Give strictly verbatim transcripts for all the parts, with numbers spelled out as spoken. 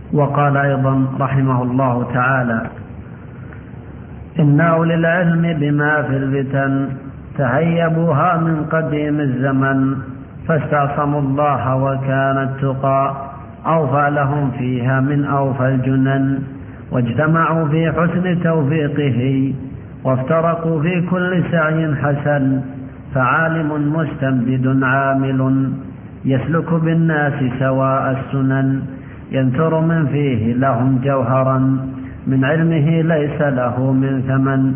وقال أيضا رحمه الله تعالى: إن أولي العلم بما في الفتن تهيبوها من قديم الزمن، فاستعصموا الله وكان التقى أوفى لهم فيها من أوفى الجنن، واجتمعوا في حسن توفيقه وافترقوا في كل سعي حسن، فعالم مستمدد عامل يسلك بالناس سواء السنن، ينثر من فيه لهم جوهرا من علمه ليس له من ثمن،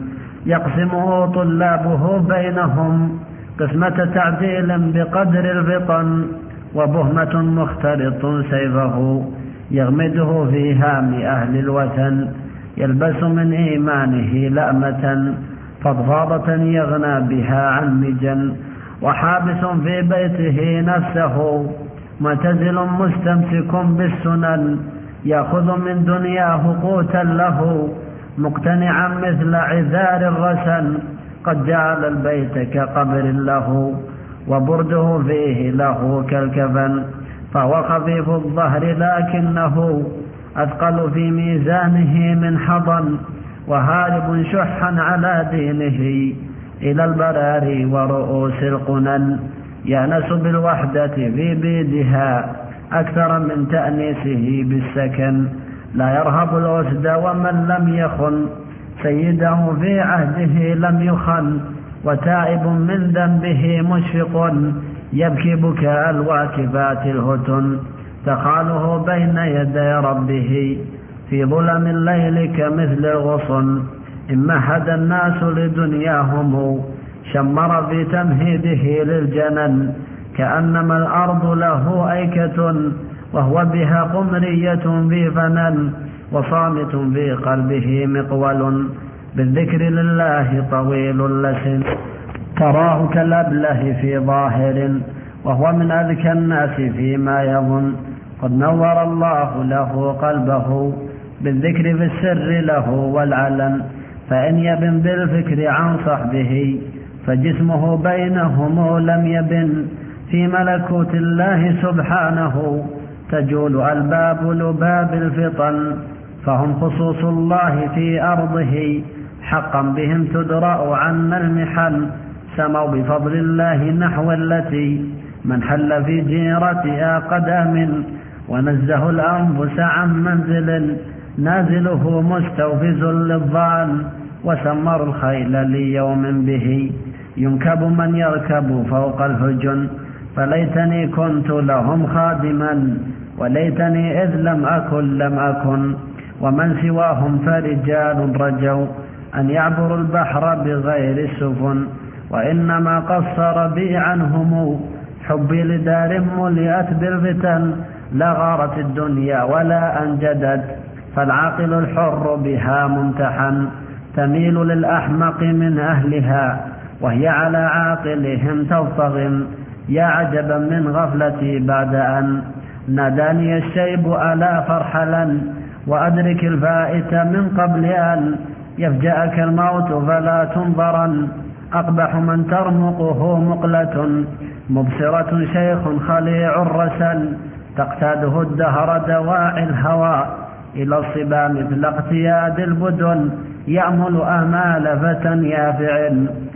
يقسمه طلابه بينهم قسمة تعديل بقدر الفطن، وبهمة مختلط سيفه يغمده في هام أهل الوثن، يلبس من إيمانه لأمة فضفاضة يغنى بها عن مجن، وحابس في بيته نفسه معتزل مستمسك بالسنن، يأخذ من دنياه قوتا له مقتنعا مثل عذار الرسن، قد جعل البيت كقبر له وبرده فيه له كالكفن، فهو خفيف الظهر لكنه أثقل في ميزانه من حضن، وهارب شحا على دينه إلى البراري ورؤوس القنن، يأنس بالوحدة في بيدها أكثر من تأنيسه بالسكن، لا يرهب الأسد ومن لم يخن سيده في عهده لم يخن، وتائب من ذنبه مشفق يبكي بكاء الواكبات الهتن، تخاله بين يدي ربه في ظلم الليل كمثل الغصن، إن مهد الناس لدنياهم شمر في تمهيده للجنن، كأنما الأرض له أيكة وهو بها قمرية في فنن، وصامت في قلبه مقول بالذكر لله طويل لسن، تراه كالأبله في ظاهر وهو من أذكى الناس فيما يظن، قد نور الله له قلبه بالذكر في السر له والعلن، فإن يبن بالفكر عن صحبه فجسمه بينهم لم يبن، في ملكوت الله سبحانه تجول ألباب لباب الفطن، فهم خصوص الله في أرضه حقا بهم تدرأ عنا المحن، سموا بفضل الله نحو التي من حل في جيرتها قدم، ونزه الأنفس عن منزل نازله مستوفز للظعن، وسمر الخيل ليوم به ينكب من يركب فوق الهجن، فليتني كنت لهم خادما وليتني إذ لم أكن لم أكن، ومن سواهم فرجال رجوا أن يعبروا البحر بغير السفن، وإنما قصر بي عنهم حبي لدار ملئت بالفتن، لا غارت الدنيا ولا أنجدت فالعاقل الحر بها ممتحن، تميل للأحمق من أهلها وهي على عاقلهم تضطغم، يا عجبا من غفلتي بعد أن ناداني الشيب ألا فرحلا، وأدرك الفائت من قبل أن يفجأك الموت فلا تنظرا، أقبح من ترمقه مقلة مبصرة شيخ خليع الرسل، تقتاده الدهر دواعي الهوى إلى الصبا مثل اقتياد البدن، يأمل آمال فتى يافع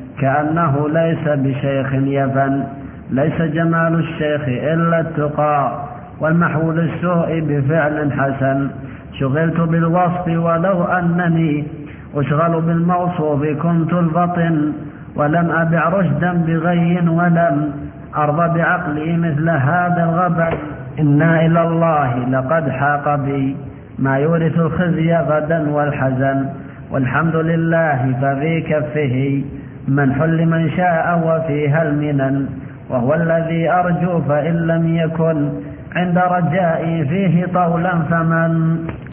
كأنه ليس بشيخ يفن، ليس جمال الشيخ إلا التقى والمحو للسوء بفعل حسن، شغلت بالوصف ولو أنني أشغل بالموصوف كنت البطن، ولم أبع رشدا بغي ولم أرضى بعقلي مثل هذا الغبن، إنا إلى الله لقد حاق بي ما يورث الخزي غدا والحزن، والحمد لله ففي كفه منح لمن شاء وفيها المنن، وهو الذي أرجو فإن لم يكن عند رجائي فيه طولا فمن